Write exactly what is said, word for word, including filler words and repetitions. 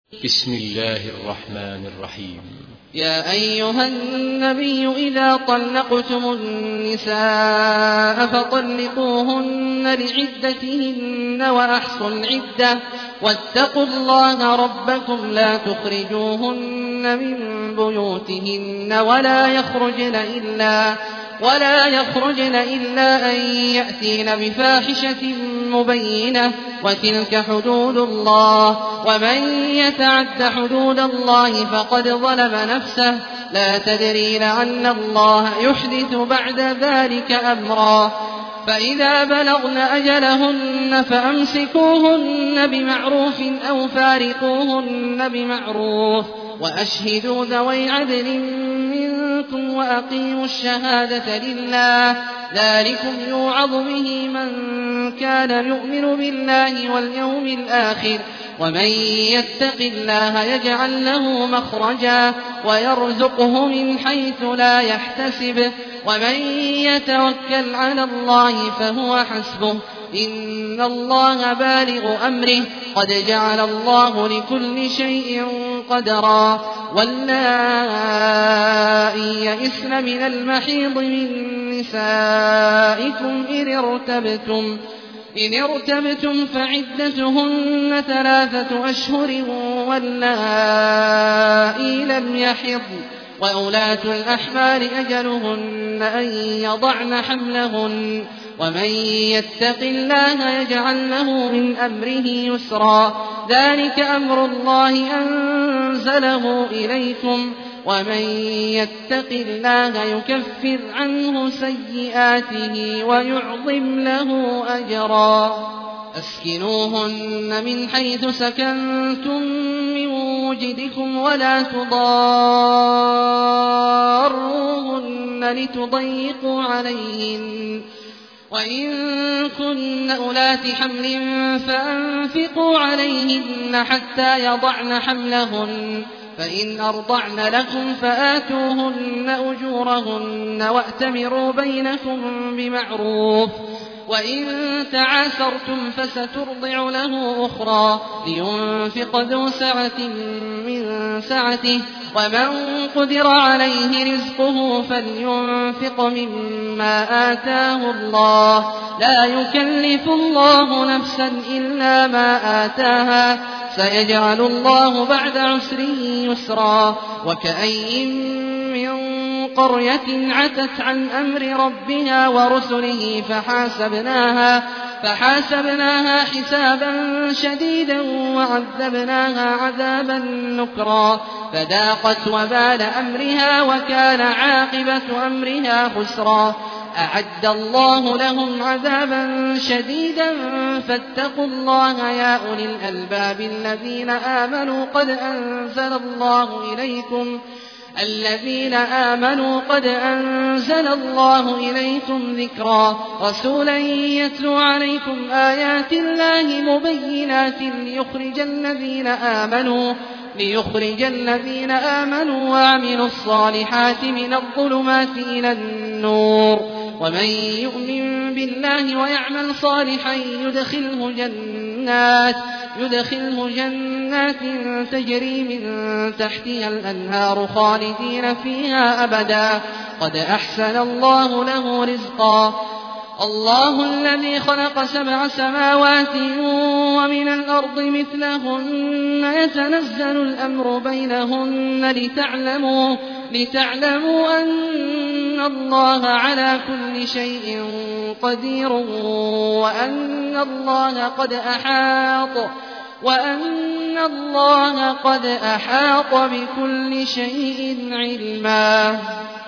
بسم الله الرحمن الرحيم. يا أيها النبي إذا طلقتم النساء فطلقوهن لعدتهن وأحصوا العدة واتقوا الله ربكم لا تخرجوهن من بيوتهن ولا يخرجن إلا ولا يخرجن إلا أن يأتين بفاحشة مبينة وتلك حدود الله ومن يتعد حدود الله فقد ظلم نفسه لا تدري لعل الله يحدث بعد ذلك أمرا فإذا بلغن أجلهن فأمسكوهن بمعروف أو فارقوهن بمعروف وأشهدوا ذوي عدل منكم وأقيموا الشهادة لله ذلكم يوعظ به من كان يؤمن بالله واليوم الآخر ومن يتق الله يجعل له مخرجا ويرزقه من حيث لا يحتسب ومن يتوكل على الله فهو حسبه إن الله بالغ أمره قد جعل الله لكل شيء قدرا واللائي يئسن من المحيض من نسائكم إن ارتبتم إن ارتبتم فعدتهن ثلاثة أشهر واللائي لم يحضن وأولاة الأحمال أجلهن أن يضعن حملهن ومن يتق الله يجعل له من أمره يسرا ذلك أمر الله أنزله إليكم ومن يتق الله يكفر عنه سيئاته ويعظم له أجرا أسكنوهن من حيث سكنتم من وجدكم ولا تضاروهن لتضيقوا عليهن وإن كن أولات حمل فأنفقوا عليهن حتى يضعن حملهن فإن أرضعن لكم فآتوهن أجورهن وأتمروا بينكم بمعروف وإن تعاسرتم فسترضع له أخرى لينفق ذو سعة من سعته ومن قدر عليه رزقه فلينفق مما آتاه الله لا يكلف الله نفسا إلا ما آتاها سيجعل الله بعد عسر يسرا وكأي من قرية عتت عن أمر ربها ورسله فحاسبناها فحاسبناها حسابا شديدا وعذبناها عذابا نكرا فذاقت وبال أمرها وكان عاقبة أمرها خسرا أعد الله لهم عذابا شديدا فاتقوا الله يا أولي الألباب الذين آمنوا قد أنزل الله إليكم الذين آمنوا قد أنزل الله إليكم ذكرا رسولا يتلو عليكم آيات الله مبينات ليخرج الذين آمنوا ليخرج الذين آمنوا وعملوا الصالحات من الظلمات إلى النور ومن يؤمن بالله ويعمل صالحا يدخله جنات يدخله جنات تجري من تحتها الأنهار خالدين فيها أبدا قد أحسن الله له رزقا الله الذي خلق سبع سماوات ومن الأرض مثلهن يتنزل الأمر بينهن لتعلموا لتعلموا أن الله على كل شيء قدير وأن الله قد أحاط وأن الله قد أحاط بكل شيء علما.